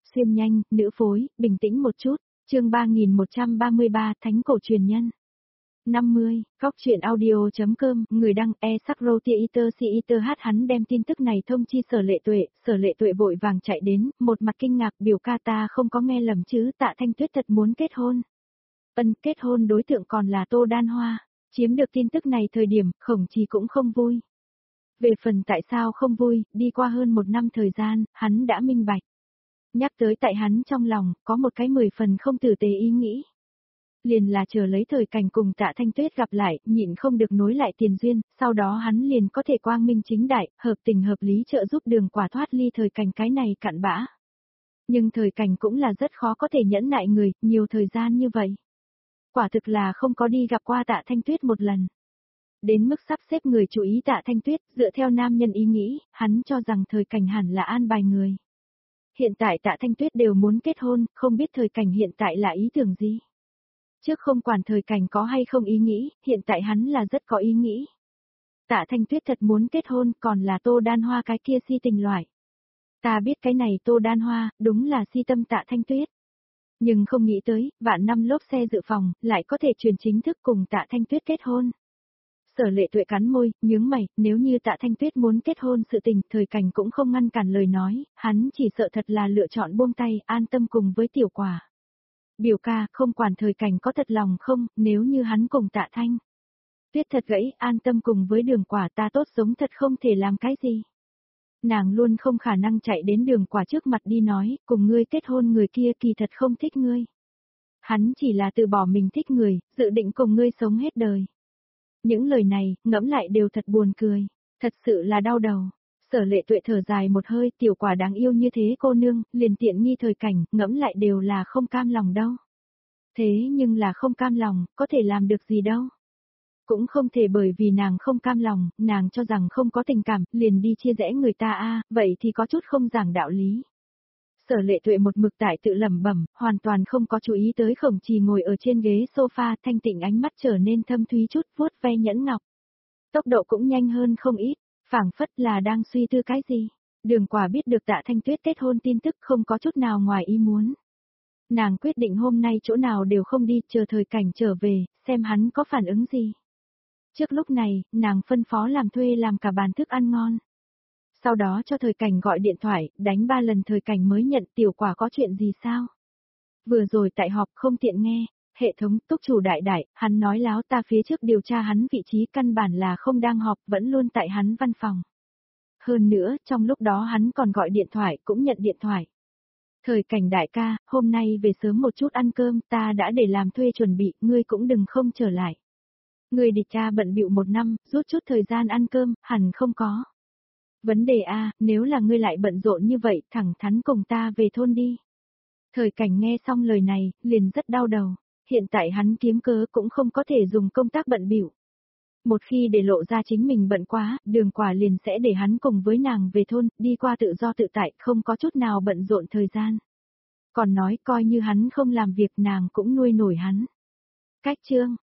Xuyên nhanh, nữ phối, bình tĩnh một chút. Chương 3133, Thánh cổ truyền nhân. 50, góc truyện audio.com, người đăng Sakrotiater Siiter hát. Hắn đem tin tức này thông chi Sở Lệ Tuệ vội vàng chạy đến, một mặt kinh ngạc, biểu ca ta không có nghe lầm chứ, Tạ Thanh Tuyết thật muốn kết hôn. Kết hôn đối tượng còn là Tô Đan Hoa. Chiếm được tin tức này thời điểm, Khổng Trì cũng không vui. Về phần tại sao không vui, đi qua hơn 1 năm thời gian, hắn đã minh bạch. Nhắc tới tại hắn trong lòng, có một cái 10 phần không tử tế ý nghĩ. Liền là chờ lấy thời cảnh cùng Tạ Thanh Tuyết gặp lại, nhịn không được nối lại tiền duyên, sau đó hắn liền có thể quang minh chính đại, hợp tình hợp lý trợ giúp Đường Quả thoát ly thời cảnh cái này cặn bã. Nhưng thời cảnh cũng là rất khó có thể nhẫn nại người, nhiều thời gian như vậy. Quả thực là không có đi gặp qua Tạ Thanh Tuyết một lần. Đến mức sắp xếp người chú ý Tạ Thanh Tuyết, dựa theo nam nhân ý nghĩ, hắn cho rằng thời cảnh hẳn là an bài người. Hiện tại Tạ Thanh Tuyết đều muốn kết hôn, không biết thời cảnh hiện tại là ý tưởng gì. Trước không quản thời cảnh có hay không ý nghĩ, hiện tại hắn là rất có ý nghĩ. Tạ Thanh Tuyết thật muốn kết hôn, còn là Tô Đan Hoa cái kia si tình loại. Ta biết cái này Tô Đan Hoa, đúng là si tâm Tạ Thanh Tuyết. Nhưng không nghĩ tới, vạn năm lốp xe dự phòng, lại có thể truyền chính thức cùng Tạ Thanh Tuyết kết hôn. Sở Lệ Tuệ cắn môi, nhướng mày, nếu như Tạ Thanh Tuyết muốn kết hôn sự tình, thời cảnh cũng không ngăn cản lời nói, hắn chỉ sợ thật là lựa chọn buông tay, an tâm cùng với Tiểu Quả. Biểu ca, không quản thời cảnh có thật lòng không, nếu như hắn cùng Tạ Thanh Tuyết thật gãy, an tâm cùng với Đường Quả, ta tốt giống thật không thể làm cái gì. Nàng luôn không khả năng chạy đến Đường Quả trước mặt đi nói, cùng ngươi kết hôn người kia kỳ thật không thích ngươi. Hắn chỉ là từ bỏ mình thích người, dự định cùng ngươi sống hết đời. Những lời này, ngẫm lại đều thật buồn cười, thật sự là đau đầu. Sở Lệ Tuệ thở dài một hơi, Tiểu Quả đáng yêu như thế cô nương, liền tiện nghi thời cảnh, ngẫm lại đều là không cam lòng đâu. Thế nhưng là không cam lòng, có thể làm được gì đâu. Cũng không thể bởi vì nàng không cam lòng, nàng cho rằng không có tình cảm, liền đi chia rẽ người ta vậy thì có chút không giảng đạo lý. Sở Lệ Tuệ một mực tại tự lẩm bẩm, hoàn toàn không có chú ý tới Khổng Trì ngồi ở trên ghế sofa, thanh tịnh ánh mắt trở nên thâm thúy chút, vuốt ve nhẫn ngọc. Tốc độ cũng nhanh hơn không ít, phảng phất là đang suy tư cái gì. Đường Quả biết được Tạ Thanh Tuyết kết hôn tin tức không có chút nào ngoài ý muốn. Nàng quyết định hôm nay chỗ nào đều không đi, chờ thời cảnh trở về, xem hắn có phản ứng gì. Trước lúc này, nàng phân phó làm thuê làm cả bàn thức ăn ngon. Sau đó cho thời cảnh gọi điện thoại, đánh 3 lần thời cảnh mới nhận. Tiểu Quả có chuyện gì sao? Vừa rồi tại họp không tiện nghe, hệ thống túc chủ đại đại, hắn nói láo, ta phía trước điều tra hắn vị trí căn bản là không đang họp, vẫn luôn tại hắn văn phòng. Hơn nữa, trong lúc đó hắn còn gọi điện thoại, cũng nhận điện thoại. Thời cảnh đại ca, hôm nay về sớm một chút ăn cơm, ta đã để làm thuê chuẩn bị, ngươi cũng đừng không trở lại. Ngươi địch cha bận bịu 1 năm, rút chút thời gian ăn cơm, hẳn không có. Vấn đề nếu là ngươi lại bận rộn như vậy, thẳng thắn cùng ta về thôn đi. Thời cảnh nghe xong lời này, liền rất đau đầu. Hiện tại hắn kiếm cớ cũng không có thể dùng công tác bận bịu. Một khi để lộ ra chính mình bận quá, Đường Quả liền sẽ để hắn cùng với nàng về thôn, đi qua tự do tự tại, không có chút nào bận rộn thời gian. Còn nói coi như hắn không làm việc nàng cũng nuôi nổi hắn. Cách chương,